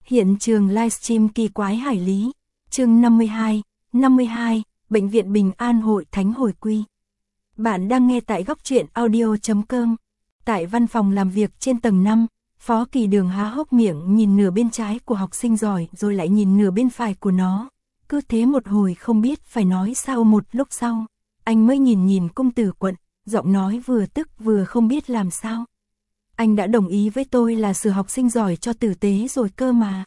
Hiện trường livestream kỳ quái hải lý. Chương 52, Bệnh viện Bình An Hội Thánh hồi quy. Bạn đang nghe tại góc truyện audio.com. Tại văn phòng làm việc trên tầng 5, Phó Kỳ Đường há hốc miệng nhìn nửa bên trái của học sinh giỏi rồi lại nhìn nửa bên phải của nó. Cứ thế một hồi không biết phải nói sao. Một lúc sau, anh mới nhìn Cung Tử Quận, giọng nói vừa tức vừa không biết làm sao. Anh đã đồng ý với tôi là sửa học sinh giỏi cho tử tế rồi cơ mà.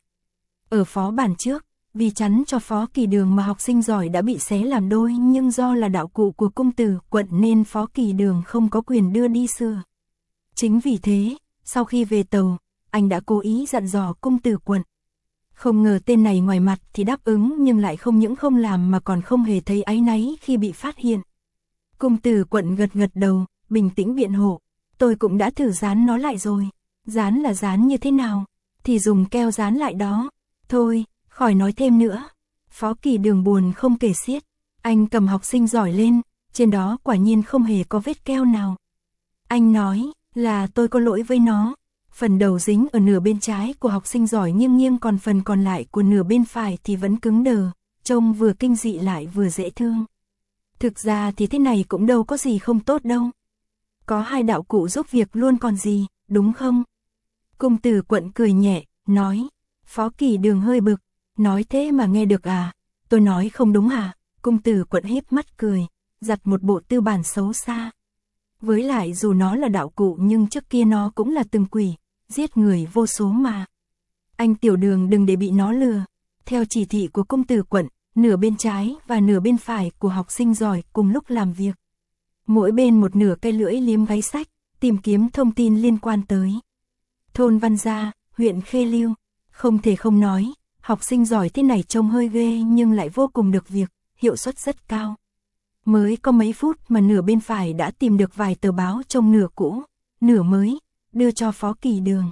Ở phó bản trước, vì chắn cho Phó Kỳ Đường mà học sinh giỏi đã bị xé làm đôi, nhưng do là đạo cụ của Cung Tử Quận nên Phó Kỳ Đường không có quyền đưa đi sửa. Chính vì thế, sau khi về tàu, anh đã cố ý dặn dò Cung Tử Quận. Không ngờ tên này ngoài mặt thì đáp ứng nhưng lại không những không làm mà còn không hề thấy áy náy khi bị phát hiện. Cung Tử Quận gật đầu, bình tĩnh biện hộ. Tôi cũng đã thử dán nó lại rồi. Dán là dán như thế nào? Thì dùng keo dán lại đó. Thôi, khỏi nói thêm nữa. Phó Kỳ Đường buồn không kể xiết. Anh cầm học sinh giỏi lên, trên đó quả nhiên không hề có vết keo nào. Anh nói là tôi có lỗi với nó. Phần đầu dính ở nửa bên trái của học sinh giỏi nghiêng còn phần còn lại của nửa bên phải thì vẫn cứng đờ, trông vừa kinh dị lại vừa dễ thương. Thực ra thì thế này cũng đâu có gì không tốt đâu. Có hai đạo cụ giúp việc luôn còn gì, đúng không? Cung Tử Quận cười nhẹ, nói. Phó Kỳ Đường hơi bực, nói thế mà nghe được à? Tôi nói không đúng à? Cung Tử Quận híp mắt cười, giặt một bộ tư bản xấu xa. Với lại dù nó là đạo cụ nhưng trước kia nó cũng là từng quỷ, giết người vô số mà. Anh Tiểu Đường đừng để bị nó lừa. Theo chỉ thị của Cung Tử Quận, nửa bên trái và nửa bên phải của học sinh giỏi cùng lúc làm việc. Mỗi bên một nửa cây lưỡi liếm gáy sách, tìm kiếm thông tin liên quan tới thôn Văn Gia, huyện Khê Lưu. Không thể không nói, học sinh giỏi thế này trông hơi ghê nhưng lại vô cùng được việc, hiệu suất rất cao. Mới có mấy phút mà nửa bên phải đã tìm được vài tờ báo trông nửa cũ, nửa mới, đưa cho Phó Kỳ Đường.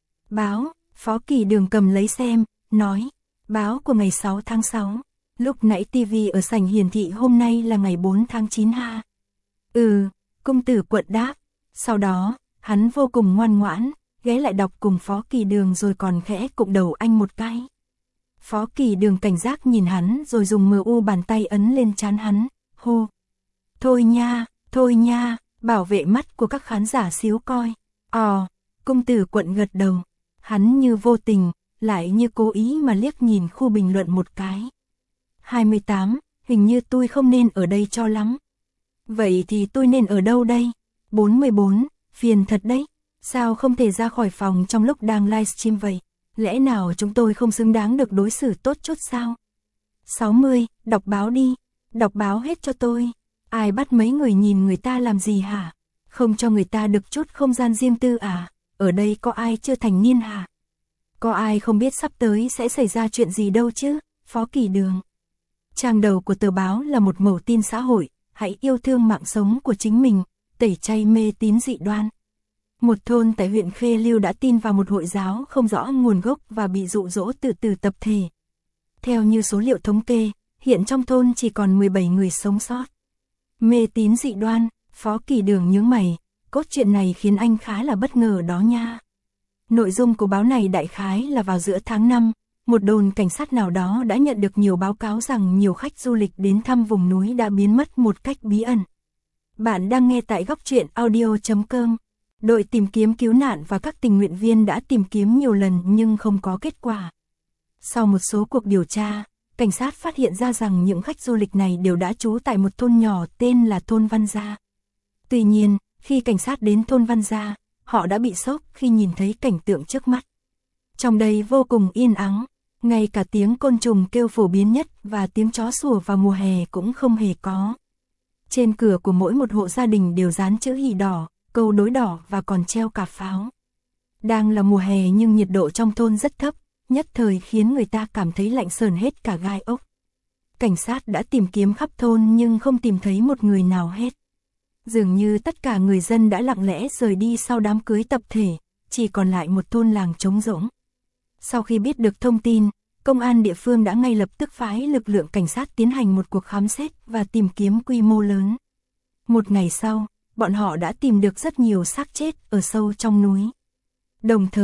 Báo, Phó Kỳ Đường cầm lấy xem, nói, báo của ngày 6 tháng 6, lúc nãy TV ở sảnh hiển thị hôm nay là ngày 4 tháng 9 ha. Cung Tử Quận đáp, sau đó, hắn vô cùng ngoan ngoãn, ghé lại đọc cùng Phó Kỳ Đường rồi còn khẽ cụng đầu anh một cái. Phó Kỳ Đường cảnh giác nhìn hắn rồi dùng MU bàn tay ấn lên trán hắn, hô. Thôi nha, bảo vệ mắt của các khán giả xíu coi. Cung Tử Quận gật đầu, hắn như vô tình, lại như cố ý mà liếc nhìn khu bình luận một cái. 28, hình như tôi không nên ở đây cho lắm. Vậy thì tôi nên ở đâu đây? 44, phiền thật đấy. Sao không thể ra khỏi phòng trong lúc đang livestream vậy? Lẽ nào chúng tôi không xứng đáng được đối xử tốt chút sao? 60, đọc báo đi. Đọc báo hết cho tôi. Ai bắt mấy người nhìn người ta làm gì hả? Không cho người ta được chút không gian riêng tư à? Ở đây có ai chưa thành niên hả? Có ai không biết sắp tới sẽ xảy ra chuyện gì đâu chứ? Phó Kỳ Đường. Trang đầu của tờ báo là một mẩu tin xã hội. Hãy yêu thương mạng sống của chính mình, tẩy chay mê tín dị đoan. Một thôn tại huyện Khê Lưu đã tin vào một hội giáo không rõ nguồn gốc và bị dụ dỗ tự tử tập thể. Theo như số liệu thống kê, hiện trong thôn chỉ còn 17 người sống sót. Mê tín dị đoan, Phó Kỳ Đường nhướng mày, cốt truyện này khiến anh khá là bất ngờ đó nha. Nội dung của báo này đại khái là vào giữa tháng 5, một đồn cảnh sát nào đó đã nhận được nhiều báo cáo rằng nhiều khách du lịch đến thăm vùng núi đã biến mất một cách bí ẩn. Bạn đang nghe tại góc truyện audio.com. Đội tìm kiếm cứu nạn và các tình nguyện viên đã tìm kiếm nhiều lần nhưng không có kết quả. Sau một số cuộc điều tra, cảnh sát phát hiện ra rằng những khách du lịch này đều đã trú tại một thôn nhỏ tên là thôn Văn Gia. Tuy nhiên, khi cảnh sát đến thôn Văn Gia, họ đã bị sốc khi nhìn thấy cảnh tượng trước mắt. Trong đây vô cùng yên ắng, ngay cả tiếng côn trùng kêu phổ biến nhất và tiếng chó sủa vào mùa hè cũng không hề có. Trên cửa của mỗi một hộ gia đình đều dán chữ hỷ đỏ, câu đối đỏ và còn treo cả pháo. Đang là mùa hè nhưng nhiệt độ trong thôn rất thấp, nhất thời khiến người ta cảm thấy lạnh sờn hết cả gai ốc. Cảnh sát đã tìm kiếm khắp thôn nhưng không tìm thấy một người nào hết. Dường như tất cả người dân đã lặng lẽ rời đi sau đám cưới tập thể, chỉ còn lại một thôn làng trống rỗng. Sau khi biết được thông tin, công an địa phương đã ngay lập tức phái lực lượng cảnh sát tiến hành một cuộc khám xét và tìm kiếm quy mô lớn. Một ngày sau, bọn họ đã tìm được rất nhiều xác chết ở sâu trong núi. Đồng thời,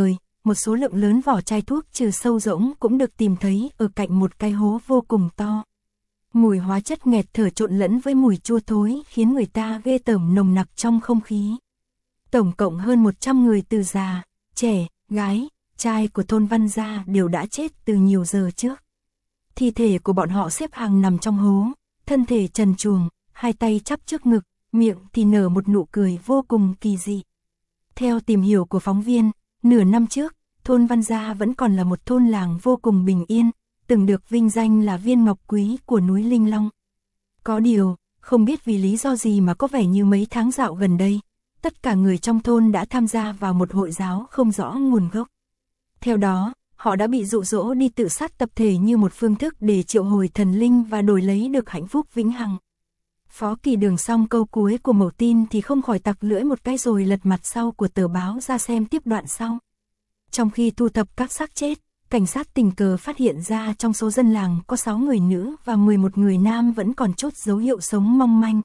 một số lượng lớn vỏ chai thuốc trừ sâu rỗng cũng được tìm thấy ở cạnh một cái hố vô cùng to. Mùi hóa chất nghẹt thở trộn lẫn với mùi chua thối khiến người ta ghê tởm nồng nặc trong không khí. Tổng cộng hơn 100 người từ già, trẻ, gái, trai của thôn Văn Gia đều đã chết từ nhiều giờ trước. Thi thể của bọn họ xếp hàng nằm trong hố, thân thể trần truồng, hai tay chắp trước ngực, miệng thì nở một nụ cười vô cùng kỳ dị. Theo tìm hiểu của phóng viên, nửa năm trước, thôn Văn Gia vẫn còn là một thôn làng vô cùng bình yên, từng được vinh danh là viên ngọc quý của núi Linh Long. Có điều, không biết vì lý do gì mà có vẻ như mấy tháng dạo gần đây, tất cả người trong thôn đã tham gia vào một hội giáo không rõ nguồn gốc. Theo đó, họ đã bị dụ dỗ đi tự sát tập thể như một phương thức để triệu hồi thần linh và đổi lấy được hạnh phúc vĩnh hằng. Phó Kỳ Đường xong câu cuối của mẩu tin thì không khỏi tặc lưỡi một cái rồi lật mặt sau của tờ báo ra xem tiếp đoạn sau. Trong khi thu thập các xác chết, cảnh sát tình cờ phát hiện ra trong số dân làng có 6 người nữ và 11 người nam vẫn còn chốt dấu hiệu sống mong manh.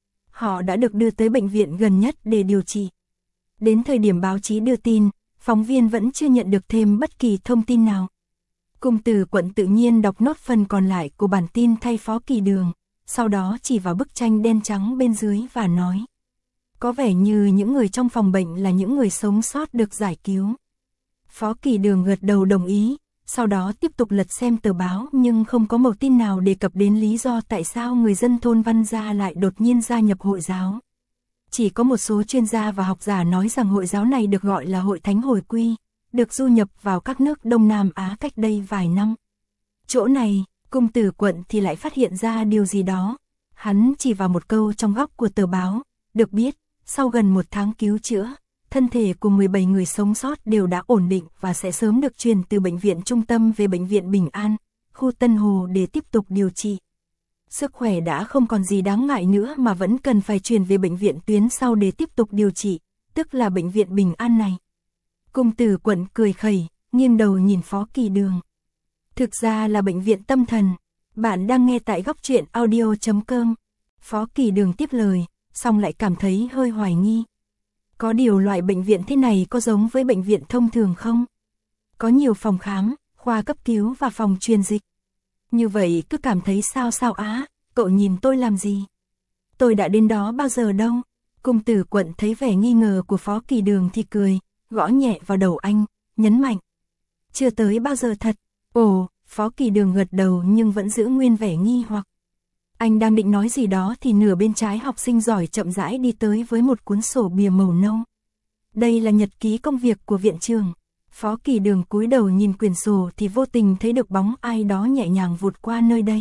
Họ đã được đưa tới bệnh viện gần nhất để điều trị. Đến thời điểm báo chí đưa tin, phóng viên vẫn chưa nhận được thêm bất kỳ thông tin nào. Cung Tử Quận tự nhiên đọc nốt phần còn lại của bản tin thay Phó Kỳ Đường, sau đó chỉ vào bức tranh đen trắng bên dưới và nói. Có vẻ như những người trong phòng bệnh là những người sống sót được giải cứu. Phó Kỳ Đường gật đầu đồng ý, sau đó tiếp tục lật xem tờ báo nhưng không có mẩu tin nào đề cập đến lý do tại sao người dân thôn Văn Gia lại đột nhiên gia nhập hội giáo. Chỉ có một số chuyên gia và học giả nói rằng hội giáo này được gọi là Hội Thánh Hồi Quy, được du nhập vào các nước Đông Nam Á cách đây vài năm. Chỗ này, Cung Tử Quận thì lại phát hiện ra điều gì đó. Hắn chỉ vào một câu trong góc của tờ báo, được biết, sau gần 1 tháng cứu chữa, thân thể của 17 người sống sót đều đã ổn định và sẽ sớm được chuyển từ bệnh viện trung tâm về bệnh viện Bình An, khu Tân Hồ để tiếp tục điều trị. Sức khỏe đã không còn gì đáng ngại nữa mà vẫn cần phải chuyển về bệnh viện tuyến sau để tiếp tục điều trị, tức là bệnh viện Bình An này. Cung Tử Quận cười khẩy, nghiêng đầu nhìn Phó Kỳ Đường. Thực ra là bệnh viện tâm thần. Bạn đang nghe tại góc truyện audio.com. Phó Kỳ Đường tiếp lời, xong lại cảm thấy hơi hoài nghi. Có điều loại bệnh viện thế này có giống với bệnh viện thông thường không? Có nhiều phòng khám, khoa cấp cứu và phòng truyền dịch. Như vậy cứ cảm thấy sao á, cậu nhìn tôi làm gì? Tôi đã đến đó bao giờ đâu? Cung Tử Quận thấy vẻ nghi ngờ của Phó Kỳ Đường thì cười, gõ nhẹ vào đầu anh, nhấn mạnh. Chưa tới bao giờ thật. Ồ, Phó Kỳ Đường gật đầu nhưng vẫn giữ nguyên vẻ nghi hoặc. Anh đang định nói gì đó thì nửa bên trái học sinh giỏi chậm rãi đi tới với một cuốn sổ bìa màu nâu. Đây là nhật ký công việc của viện trưởng. Phó Kỳ Đường cúi đầu nhìn quyển sổ thì vô tình thấy được bóng ai đó nhẹ nhàng vụt qua nơi đây.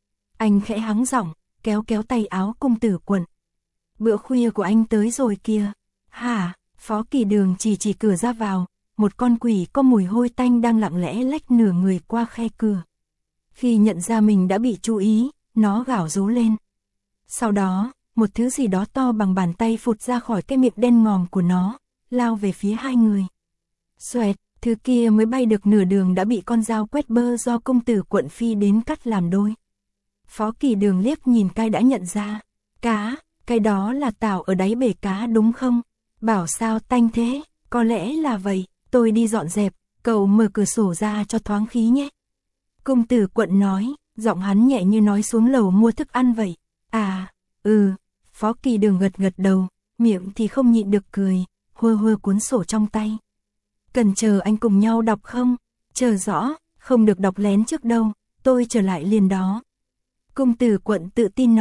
Anh khẽ hắng giọng, kéo tay áo Cung Tử Quận. Bữa khuya của anh tới rồi kìa. Hả? Phó Kỳ Đường chỉ cửa ra vào, một con quỷ có mùi hôi tanh đang lặng lẽ lách nửa người qua khe cửa. Khi nhận ra mình đã bị chú ý, nó gào rú lên. Sau đó, một thứ gì đó to bằng bàn tay phụt ra khỏi cái miệng đen ngòm của nó, lao về phía hai người. Xoẹt, thứ kia mới bay được nửa đường đã bị con dao quét bơ do Cung Tử Quận phi đến cắt làm đôi. Phó Kỳ Đường liếc nhìn cái đã nhận ra. Cá, cái đó là tảo ở đáy bể cá đúng không? Bảo sao tanh thế, có lẽ là vậy, tôi đi dọn dẹp, cậu mở cửa sổ ra cho thoáng khí nhé. Cung Tử Quận nói, giọng hắn nhẹ như nói xuống lầu mua thức ăn vậy. À, Phó Kỳ Đường gật đầu, miệng thì không nhịn được cười, hơ cuốn sổ trong tay. Cần chờ anh cùng nhau đọc không? Chờ rõ, không được đọc lén trước đâu, tôi trở lại liền đó. Cung Tử Quận tự tin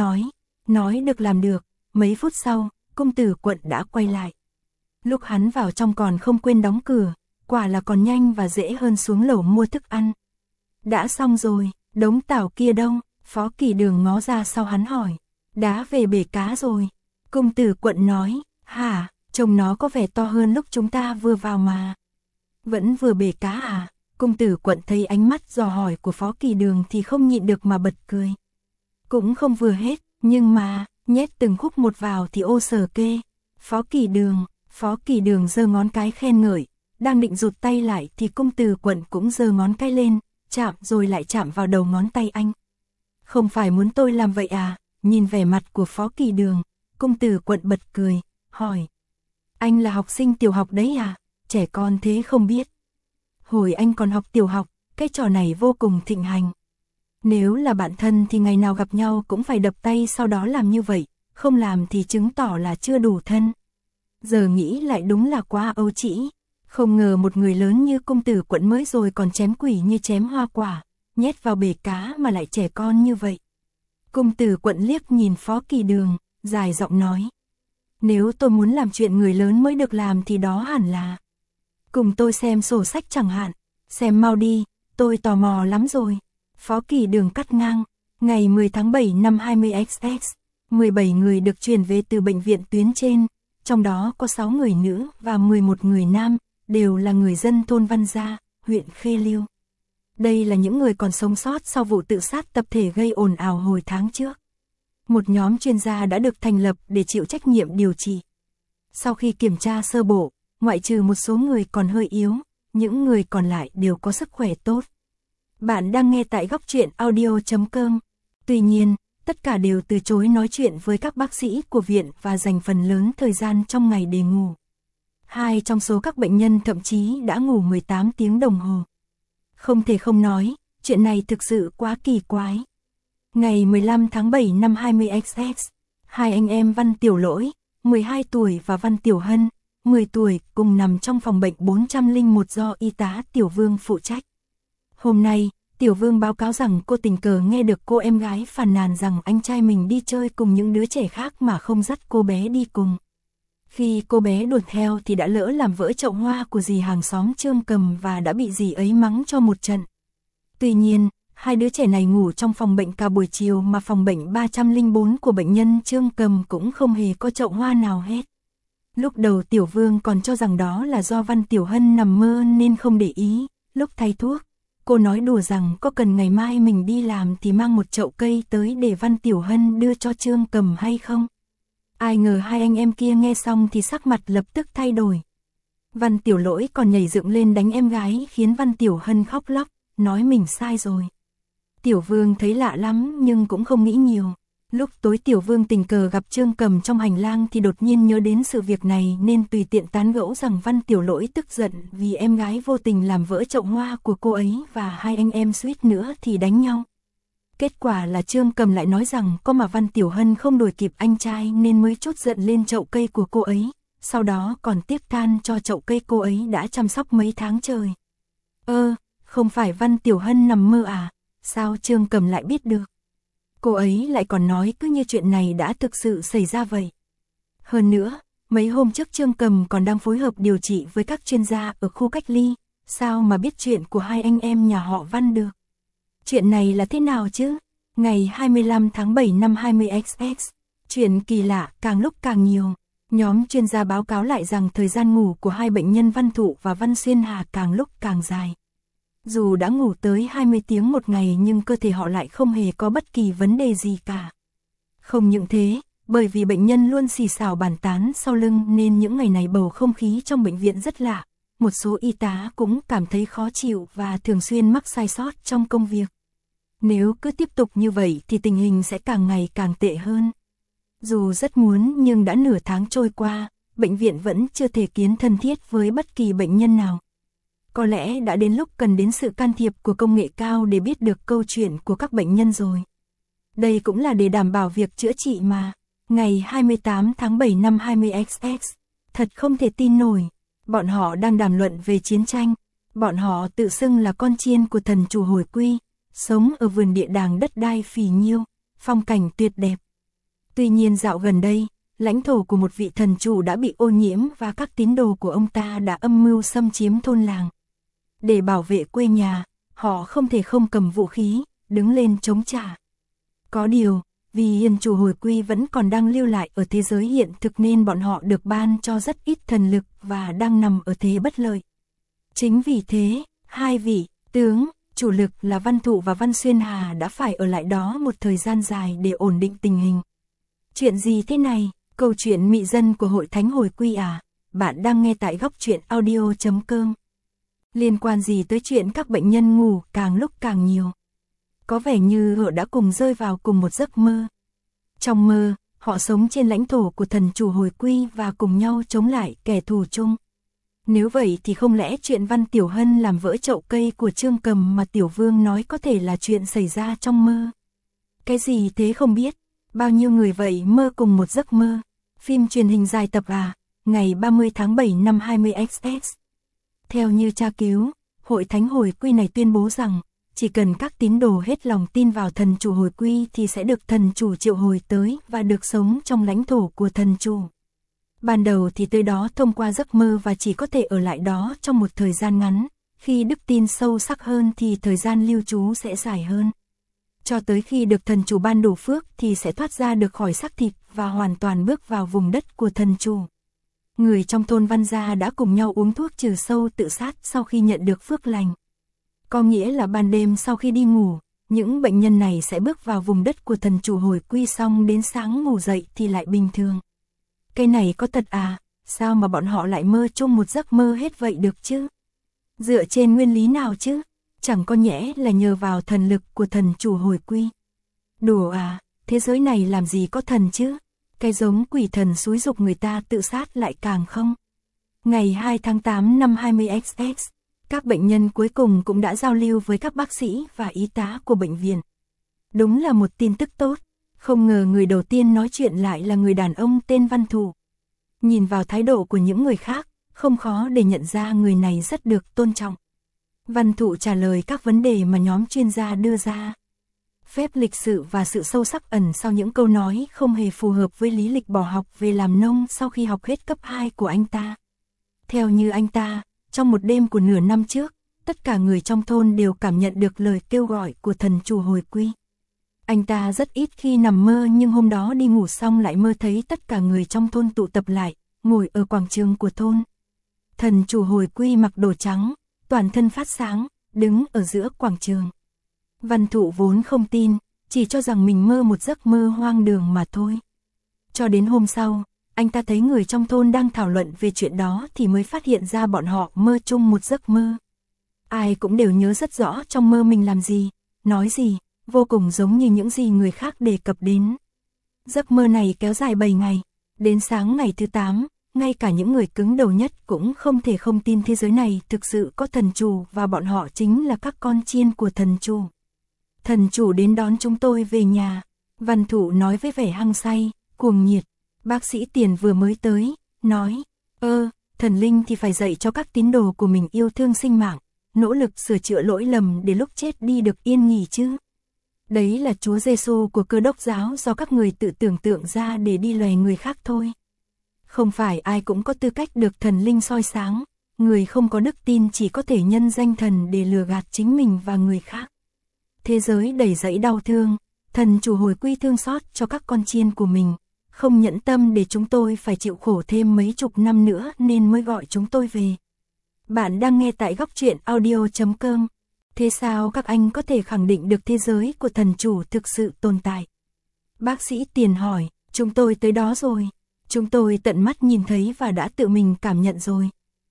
nói được làm được, mấy phút sau, Cung Tử Quận đã quay lại. Lúc hắn vào trong còn không quên đóng cửa, quả là còn nhanh và dễ hơn xuống lầu mua thức ăn. Đã xong rồi, đống tảo kia đâu? Phó Kỳ Đường ngó ra sau hắn hỏi. Đã về bể cá rồi. Cung Tử Quận nói, hả, trông nó có vẻ to hơn lúc chúng ta vừa vào mà. Vẫn vừa bể cá à? Cung Tử Quận thấy ánh mắt dò hỏi của Phó Kỳ Đường thì không nhịn được mà bật cười. Cũng không vừa hết, nhưng mà, nhét từng khúc một vào thì ô sờ kê. Phó Kỳ Đường giơ ngón cái khen ngợi, đang định rụt tay lại thì Cung Tử Quận cũng giơ ngón cái lên, chạm rồi lại chạm vào đầu ngón tay anh. Không phải muốn tôi làm vậy à? Nhìn vẻ mặt của Phó Kỳ Đường, Cung Tử Quận bật cười, hỏi. Anh là học sinh tiểu học đấy à? Trẻ con thế không biết. Hồi anh còn học tiểu học, cái trò này vô cùng thịnh hành. Nếu là bạn thân thì ngày nào gặp nhau cũng phải đập tay sau đó làm như vậy, không làm thì chứng tỏ là chưa đủ thân. Giờ nghĩ lại đúng là quá ấu trĩ, không ngờ một người lớn như công tử Quận mới rồi còn chém quỷ như chém hoa quả, nhét vào bể cá mà lại trẻ con như vậy. Công tử Quận liếc nhìn Phó Kỳ Đường, dài giọng nói. Nếu tôi muốn làm chuyện người lớn mới được làm thì đó hẳn là cùng tôi xem sổ sách chẳng hạn, xem mau đi, tôi tò mò lắm rồi. Phó Kỳ Đường cắt ngang, ngày 10 tháng 7 năm 20XX, 17 người được chuyển về từ bệnh viện tuyến trên, trong đó có 6 người nữ và 11 người nam, đều là người dân thôn Văn Gia, huyện Khê Liêu. Đây là những người còn sống sót sau vụ tự sát tập thể gây ồn ào hồi tháng trước. Một nhóm chuyên gia đã được thành lập để chịu trách nhiệm điều trị. Sau khi kiểm tra sơ bộ, ngoại trừ một số người còn hơi yếu, những người còn lại đều có sức khỏe tốt. Bạn đang nghe tại góc truyện audio.com. Tuy nhiên, tất cả đều từ chối nói chuyện với các bác sĩ của viện và dành phần lớn thời gian trong ngày để ngủ. 2 trong số các bệnh nhân thậm chí đã ngủ 18 tiếng đồng hồ. Không thể không nói, chuyện này thực sự quá kỳ quái. Ngày 15 tháng 7 năm 20XX, hai anh em Văn Tiểu Lỗi, 12 tuổi và Văn Tiểu Hân, 10 tuổi cùng nằm trong phòng bệnh 401 do y tá Tiểu Vương phụ trách. Hôm nay, Tiểu Vương báo cáo rằng cô tình cờ nghe được cô em gái phàn nàn rằng anh trai mình đi chơi cùng những đứa trẻ khác mà không dắt cô bé đi cùng. Khi cô bé đuổi theo thì đã lỡ làm vỡ chậu hoa của dì hàng xóm Trương Cầm và đã bị dì ấy mắng cho một trận. Tuy nhiên, hai đứa trẻ này ngủ trong phòng bệnh cả buổi chiều mà phòng bệnh 304 của bệnh nhân Trương Cầm cũng không hề có chậu hoa nào hết. Lúc đầu Tiểu Vương còn cho rằng đó là do Văn Tiểu Hân nằm mơ nên không để ý. Lúc thay thuốc, cô nói đùa rằng có cần ngày mai mình đi làm thì mang một chậu cây tới để Văn Tiểu Hân đưa cho Trương Cầm hay không. Ai ngờ hai anh em kia nghe xong thì sắc mặt lập tức thay đổi. Văn Tiểu Lỗi còn nhảy dựng lên đánh em gái khiến Văn Tiểu Hân khóc lóc, nói mình sai rồi. Tiểu Vương thấy lạ lắm nhưng cũng không nghĩ nhiều. Lúc tối Tiểu Vương tình cờ gặp Trương Cầm trong hành lang thì đột nhiên nhớ đến sự việc này nên tùy tiện tán gẫu rằng Văn Tiểu Lỗi tức giận vì em gái vô tình làm vỡ chậu hoa của cô ấy và hai anh em suýt nữa thì đánh nhau. Kết quả là Trương Cầm lại nói rằng có mà Văn Tiểu Hân không đuổi kịp anh trai nên mới trút giận lên chậu cây của cô ấy, sau đó còn tiếc than cho chậu cây cô ấy đã chăm sóc mấy tháng trời. Không phải Văn Tiểu Hân nằm mơ à, sao Trương Cầm lại biết được? Cô ấy lại còn nói cứ như chuyện này đã thực sự xảy ra vậy. Hơn nữa, mấy hôm trước Trương Cầm còn đang phối hợp điều trị với các chuyên gia ở khu cách ly, sao mà biết chuyện của hai anh em nhà họ Văn được? Chuyện này là thế nào chứ? Ngày 25 tháng 7 năm 20XX, chuyện kỳ lạ càng lúc càng nhiều. Nhóm chuyên gia báo cáo lại rằng thời gian ngủ của hai bệnh nhân Văn Thụ và Văn Xuyên Hà càng lúc càng dài. Dù đã ngủ tới 20 tiếng một ngày nhưng cơ thể họ lại không hề có bất kỳ vấn đề gì cả. Không những thế, bởi vì bệnh nhân luôn xì xào bàn tán sau lưng nên những ngày này bầu không khí trong bệnh viện rất lạ. Một số y tá cũng cảm thấy khó chịu và thường xuyên mắc sai sót trong công việc. Nếu cứ tiếp tục như vậy thì tình hình sẽ càng ngày càng tệ hơn. Dù rất muốn nhưng đã nửa tháng trôi qua, bệnh viện vẫn chưa thể kiến thân thiết với bất kỳ bệnh nhân nào. Có lẽ đã đến lúc cần đến sự can thiệp của công nghệ cao để biết được câu chuyện của các bệnh nhân rồi. Đây cũng là để đảm bảo việc chữa trị mà. Ngày 28 tháng 7 năm 20XX, thật không thể tin nổi. Bọn họ đang đàm luận về chiến tranh. Bọn họ tự xưng là con chiên của thần chủ hồi quy, sống ở vườn địa đàng đất đai phì nhiêu, phong cảnh tuyệt đẹp. Tuy nhiên dạo gần đây, lãnh thổ của một vị thần chủ đã bị ô nhiễm và các tín đồ của ông ta đã âm mưu xâm chiếm thôn làng. Để bảo vệ quê nhà, họ không thể không cầm vũ khí, đứng lên chống trả. Có điều, vì hiền chủ hồi quy vẫn còn đang lưu lại ở thế giới hiện thực nên bọn họ được ban cho rất ít thần lực và đang nằm ở thế bất lợi. Chính vì thế, hai vị tướng chủ lực là Văn Thụ và Văn Xuyên Hà đã phải ở lại đó một thời gian dài để ổn định tình hình. Chuyện gì thế này? Câu chuyện mị dân của Hội Thánh Hồi Quy à? Bạn đang nghe tại góc truyện audio.com. Liên quan gì tới chuyện các bệnh nhân ngủ càng lúc càng nhiều? Có vẻ như họ đã cùng rơi vào cùng một giấc mơ. Trong mơ, họ sống trên lãnh thổ của thần chủ hồi quy và cùng nhau chống lại kẻ thù chung. Nếu vậy thì không lẽ chuyện Văn Tiểu Hân làm vỡ chậu cây của Trương Cầm mà Tiểu Vương nói có thể là chuyện xảy ra trong mơ? Cái gì thế không biết, bao nhiêu người vậy mơ cùng một giấc mơ. Phim truyền hình dài tập à, ngày 30 tháng 7 năm 20XX. Theo như tra cứu, Hội Thánh Hồi Quy này tuyên bố rằng, chỉ cần các tín đồ hết lòng tin vào thần chủ hồi quy thì sẽ được thần chủ triệu hồi tới và được sống trong lãnh thổ của thần chủ. Ban đầu thì tới đó thông qua giấc mơ và chỉ có thể ở lại đó trong một thời gian ngắn, khi đức tin sâu sắc hơn thì thời gian lưu trú sẽ dài hơn. Cho tới khi được thần chủ ban đủ phước thì sẽ thoát ra được khỏi xác thịt và hoàn toàn bước vào vùng đất của thần chủ. Người trong thôn Văn Gia đã cùng nhau uống thuốc trừ sâu tự sát sau khi nhận được phước lành. Có nghĩa là ban đêm sau khi đi ngủ, những bệnh nhân này sẽ bước vào vùng đất của thần chủ hồi quy xong đến sáng ngủ dậy thì lại bình thường. Cái này có thật à, sao mà bọn họ lại mơ chung một giấc mơ hết vậy được chứ? Dựa trên nguyên lý nào chứ? Chẳng có nhẽ là nhờ vào thần lực của thần chủ hồi quy. Đùa à, thế giới này làm gì có thần chứ? Cái giống quỷ thần xúi giục người ta tự sát lại càng không. Ngày 2 tháng 8 năm 20XX, các bệnh nhân cuối cùng cũng đã giao lưu với các bác sĩ và y tá của bệnh viện. Đúng là một tin tức tốt, không ngờ người đầu tiên nói chuyện lại là người đàn ông tên Văn Thụ. Nhìn vào thái độ của những người khác, không khó để nhận ra người này rất được tôn trọng. Văn Thụ trả lời các vấn đề mà nhóm chuyên gia đưa ra. Phép lịch sự và sự sâu sắc ẩn sau những câu nói không hề phù hợp với lý lịch bỏ học về làm nông sau khi học hết cấp 2 của anh ta. Theo như anh ta, trong một đêm của nửa năm trước, tất cả người trong thôn đều cảm nhận được lời kêu gọi của thần chủ hồi quy. Anh ta rất ít khi nằm mơ nhưng hôm đó đi ngủ xong lại mơ thấy tất cả người trong thôn tụ tập lại, ngồi ở quảng trường của thôn. Thần chủ hồi quy mặc đồ trắng, toàn thân phát sáng, đứng ở giữa quảng trường. Văn Thụ vốn không tin, chỉ cho rằng mình mơ một giấc mơ hoang đường mà thôi. Cho đến hôm sau, anh ta thấy người trong thôn đang thảo luận về chuyện đó thì mới phát hiện ra bọn họ mơ chung một giấc mơ. Ai cũng đều nhớ rất rõ trong mơ mình làm gì, nói gì, vô cùng giống như những gì người khác đề cập đến. Giấc mơ này kéo dài 7 ngày, đến sáng ngày thứ 8, ngay cả những người cứng đầu nhất cũng không thể không tin thế giới này thực sự có thần chủ và bọn họ chính là các con chiên của thần chủ. Thần chủ đến đón chúng tôi về nhà, Văn Thụ nói với vẻ hăng say, cuồng nhiệt. Bác sĩ Tiền vừa mới tới, nói, thần linh thì phải dạy cho các tín đồ của mình yêu thương sinh mạng, nỗ lực sửa chữa lỗi lầm để lúc chết đi được yên nghỉ chứ. Đấy là Chúa Giêsu của Cơ Đốc giáo do các người tự tưởng tượng ra để đi lòe người khác thôi. Không phải ai cũng có tư cách được thần linh soi sáng, người không có đức tin chỉ có thể nhân danh thần để lừa gạt chính mình và người khác. Thế giới đầy dẫy đau thương, thần chủ hồi quy thương xót cho các con chiên của mình, không nhẫn tâm để chúng tôi phải chịu khổ thêm mấy chục năm nữa nên mới gọi chúng tôi về. Bạn đang nghe tại Góc Truyện Audio.com. Thế sao các anh có thể khẳng định được thế giới của thần chủ thực sự tồn tại? Bác sĩ Tiền hỏi, chúng tôi tới đó rồi. Chúng tôi tận mắt nhìn thấy và đã tự mình cảm nhận rồi.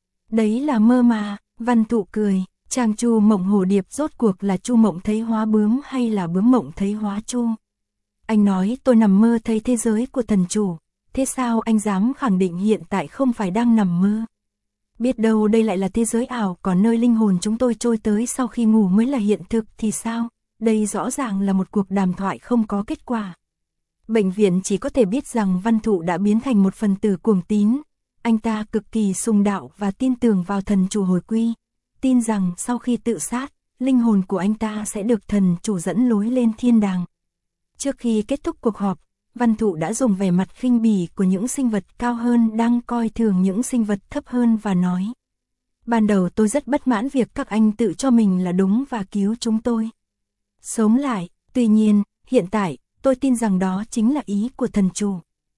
Đấy là mơ mà, Văn Thụ cười. Trang Chu Mộng Hồ Điệp rốt cuộc là Chu Mộng thấy hóa bướm hay là bướm mộng thấy hóa Chu? Anh nói tôi nằm mơ thấy thế giới của thần chủ, thế sao anh dám khẳng định hiện tại không phải đang nằm mơ? Biết đâu đây lại là thế giới ảo, còn nơi linh hồn chúng tôi trôi tới sau khi ngủ mới là hiện thực thì sao? Đây rõ ràng là một cuộc đàm thoại không có kết quả. Bệnh viện chỉ có thể biết rằng Văn Thụ đã biến thành một phần tử cuồng tín. Anh ta cực kỳ sùng đạo và tin tưởng vào thần chủ hồi quy. Tin rằng sau khi tự sát, linh hồn của anh ta sẽ được thần chủ dẫn lối lên thiên đàng. Trước khi kết thúc cuộc họp, Văn Thụ đã dùng vẻ mặt khinh bỉ của những sinh vật cao hơn đang coi thường những sinh vật thấp hơn và nói. Ban đầu tôi rất bất mãn việc các anh tự cho mình là đúng và cứu chúng tôi sống lại, tuy nhiên, hiện tại, tôi tin rằng đó chính là ý của thần chủ.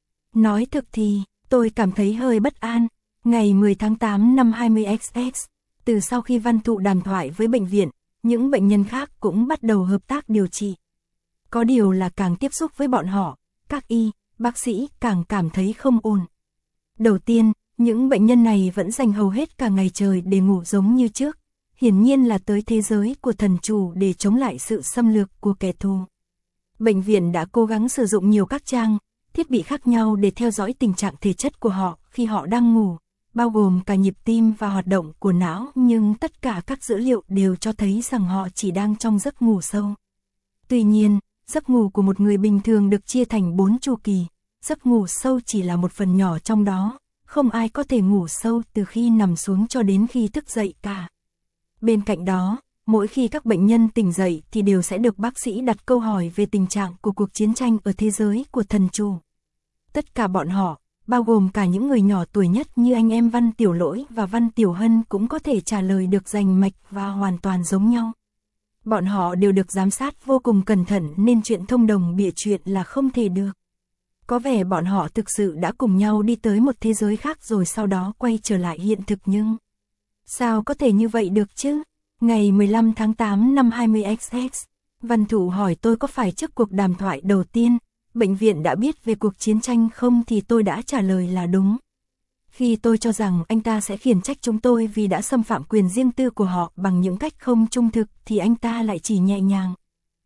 Nói thực thì, tôi cảm thấy hơi bất an. Ngày 10 tháng 8 năm 20XX, từ sau khi Văn Thụ đàm thoại với bệnh viện, những bệnh nhân khác cũng bắt đầu hợp tác điều trị. Có điều là càng tiếp xúc với bọn họ, các bác sĩ càng cảm thấy không ổn. Đầu tiên, những bệnh nhân này vẫn dành hầu hết cả ngày trời để ngủ giống như trước, hiển nhiên là tới thế giới của thần chủ để chống lại sự xâm lược của kẻ thù. Bệnh viện đã cố gắng sử dụng nhiều các trang, thiết bị khác nhau để theo dõi tình trạng thể chất của họ khi họ đang ngủ, bao gồm cả nhịp tim và hoạt động của não, nhưng tất cả các dữ liệu đều cho thấy rằng họ chỉ đang trong giấc ngủ sâu. Tuy nhiên, giấc ngủ của một người bình thường được chia thành 4 chu kỳ, giấc ngủ sâu chỉ là một phần nhỏ trong đó, không ai có thể ngủ sâu từ khi nằm xuống cho đến khi thức dậy cả. Bên cạnh đó, mỗi khi các bệnh nhân tỉnh dậy thì đều sẽ được bác sĩ đặt câu hỏi về tình trạng của cuộc chiến tranh ở thế giới của thần chủ. Tất cả bọn họ, bao gồm cả những người nhỏ tuổi nhất như anh em Văn Tiểu Lỗi và Văn Tiểu Hân cũng có thể trả lời được rành mạch và hoàn toàn giống nhau. Bọn họ đều được giám sát vô cùng cẩn thận nên chuyện thông đồng bịa chuyện là không thể được. Có vẻ bọn họ thực sự đã cùng nhau đi tới một thế giới khác rồi sau đó quay trở lại hiện thực, nhưng sao có thể như vậy được chứ? Ngày 15 tháng 8 năm 20XX, Văn Thụ hỏi tôi có phải trước cuộc đàm thoại đầu tiên, bệnh viện đã biết về cuộc chiến tranh không, thì tôi đã trả lời là đúng. Khi tôi cho rằng anh ta sẽ khiển trách chúng tôi vì đã xâm phạm quyền riêng tư của họ bằng những cách không trung thực, thì anh ta lại chỉ nhẹ nhàng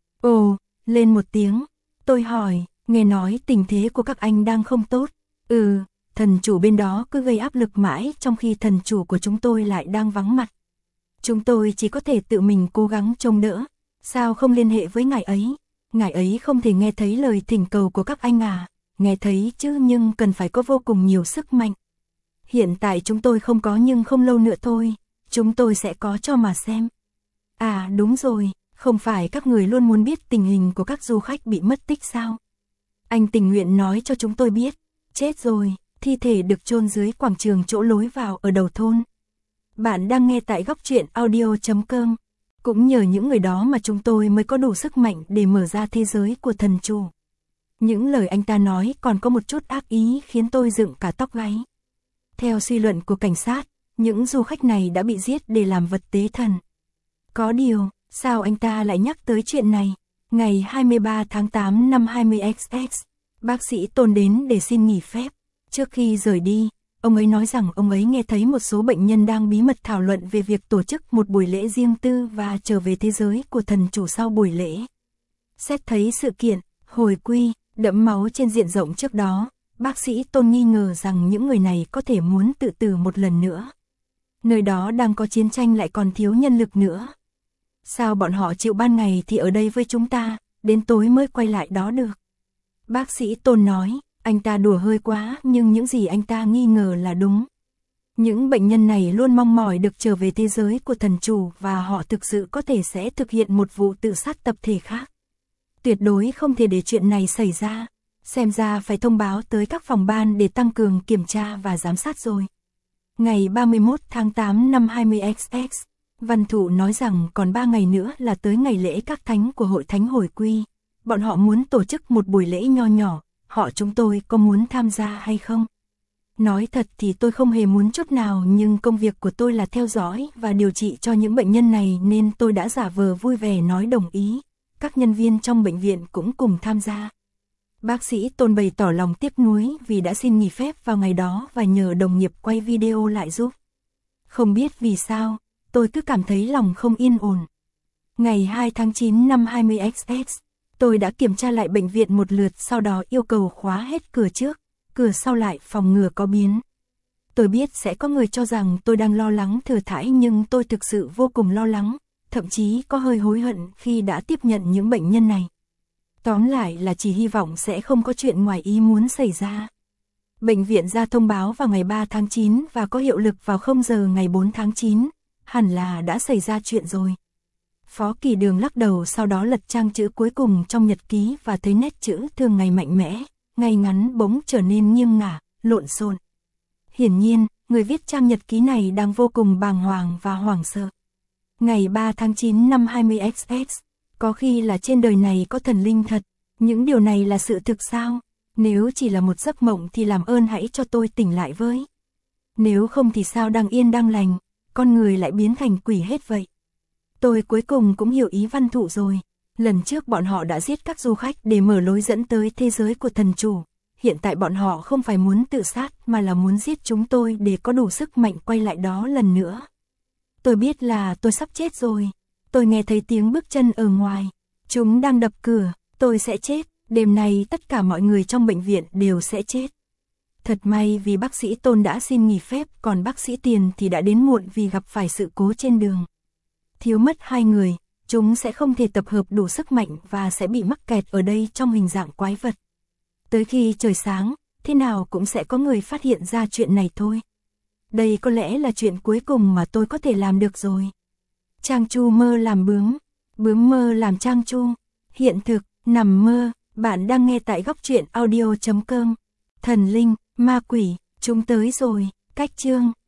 ồ lên một tiếng. Tôi hỏi, nghe nói tình thế của các anh đang không tốt. Thần chủ bên đó cứ gây áp lực mãi trong khi thần chủ của chúng tôi lại đang vắng mặt. Chúng tôi chỉ có thể tự mình cố gắng trông đỡ. Sao không liên hệ với ngài ấy? Ngài ấy không thể nghe thấy lời thỉnh cầu của các anh à? Nghe thấy chứ, nhưng cần phải có vô cùng nhiều sức mạnh. Hiện tại chúng tôi không có, nhưng không lâu nữa thôi, chúng tôi sẽ có cho mà xem. À đúng rồi, không phải các người luôn muốn biết tình hình của các du khách bị mất tích sao? Anh tình nguyện nói cho chúng tôi biết. Chết rồi, thi thể được chôn dưới quảng trường chỗ lối vào ở đầu thôn. Bạn đang nghe tại góc truyện audio.com. Cũng nhờ những người đó mà chúng tôi mới có đủ sức mạnh để mở ra thế giới của thần chủ. Những lời anh ta nói còn có một chút ác ý khiến tôi dựng cả tóc gáy. Theo suy luận của cảnh sát, những du khách này đã bị giết để làm vật tế thần. Có điều, sao anh ta lại nhắc tới chuyện này? Ngày 23 tháng 8 năm 20XX, bác sĩ Tôn đến để xin nghỉ phép. Trước khi rời đi, ông ấy nói rằng ông ấy nghe thấy một số bệnh nhân đang bí mật thảo luận về việc tổ chức một buổi lễ riêng tư và trở về thế giới của thần chủ sau buổi lễ. Xét thấy sự kiện hồi quy đẫm máu trên diện rộng trước đó, bác sĩ Tôn nghi ngờ rằng những người này có thể muốn tự tử một lần nữa. Nơi đó đang có chiến tranh lại còn thiếu nhân lực nữa. Sao bọn họ chịu ban ngày thì ở đây với chúng ta, đến tối mới quay lại đó được? Bác sĩ Tôn nói, anh ta đùa hơi quá, nhưng những gì anh ta nghi ngờ là đúng. Những bệnh nhân này luôn mong mỏi được trở về thế giới của thần chủ và họ thực sự có thể sẽ thực hiện một vụ tự sát tập thể khác. Tuyệt đối không thể để chuyện này xảy ra. Xem ra phải thông báo tới các phòng ban để tăng cường kiểm tra và giám sát rồi. Ngày 31 tháng 8 năm 20XX, Văn Thụ nói rằng còn 3 ngày nữa là tới ngày lễ các thánh của Hội Thánh Hồi Quy. Bọn họ muốn tổ chức một buổi lễ nho nhỏ, chúng tôi có muốn tham gia hay không? Nói thật thì tôi không hề muốn chút nào, nhưng công việc của tôi là theo dõi và điều trị cho những bệnh nhân này nên tôi đã giả vờ vui vẻ nói đồng ý. Các nhân viên trong bệnh viện cũng cùng tham gia. Bác sĩ Tôn bày tỏ lòng tiếc nuối vì đã xin nghỉ phép vào ngày đó và nhờ đồng nghiệp quay video lại giúp. Không biết vì sao, tôi cứ cảm thấy lòng không yên ổn. Ngày 2 tháng 9 năm 20XX, tôi đã kiểm tra lại bệnh viện một lượt, sau đó yêu cầu khóa hết cửa trước, cửa sau lại phòng ngừa có biến. Tôi biết sẽ có người cho rằng tôi đang lo lắng thừa thãi, nhưng tôi thực sự vô cùng lo lắng, thậm chí có hơi hối hận khi đã tiếp nhận những bệnh nhân này. Tóm lại là chỉ hy vọng sẽ không có chuyện ngoài ý muốn xảy ra. Bệnh viện ra thông báo vào ngày 3 tháng 9 và có hiệu lực vào 0 giờ ngày 4 tháng 9. Hẳn là đã xảy ra chuyện rồi. Phó Kỳ Đường lắc đầu, sau đó lật trang chữ cuối cùng trong nhật ký và thấy nét chữ thường ngày mạnh mẽ, ngay ngắn bỗng trở nên nghiêng ngả, lộn xộn. Hiển nhiên, người viết trang nhật ký này đang vô cùng bàng hoàng và hoảng sợ. Ngày 3 tháng 9 năm 20XX, có khi là trên đời này có thần linh thật, những điều này là sự thực sao? Nếu chỉ là một giấc mộng thì làm ơn hãy cho tôi tỉnh lại với. Nếu không thì sao đang yên đang lành, con người lại biến thành quỷ hết vậy? Tôi cuối cùng cũng hiểu ý Văn Thụ rồi. Lần trước bọn họ đã giết các du khách để mở lối dẫn tới thế giới của thần chủ. Hiện tại bọn họ không phải muốn tự sát mà là muốn giết chúng tôi để có đủ sức mạnh quay lại đó lần nữa. Tôi biết là tôi sắp chết rồi. Tôi nghe thấy tiếng bước chân ở ngoài. Chúng đang đập cửa. Tôi sẽ chết. Đêm nay tất cả mọi người trong bệnh viện đều sẽ chết. Thật may vì bác sĩ Tôn đã xin nghỉ phép, còn bác sĩ Tiền thì đã đến muộn vì gặp phải sự cố trên đường. Thiếu mất 2 người, chúng sẽ không thể tập hợp đủ sức mạnh và sẽ bị mắc kẹt ở đây trong hình dạng quái vật. Tới khi trời sáng, thế nào cũng sẽ có người phát hiện ra chuyện này thôi. Đây có lẽ là chuyện cuối cùng mà tôi có thể làm được rồi. Trang Chu mơ làm bướm, bướm mơ làm Trang Chu. Hiện thực, nằm mơ, bạn đang nghe tại Góc Truyện Audio.com. Thần linh, ma quỷ, chúng tới rồi, cách chương.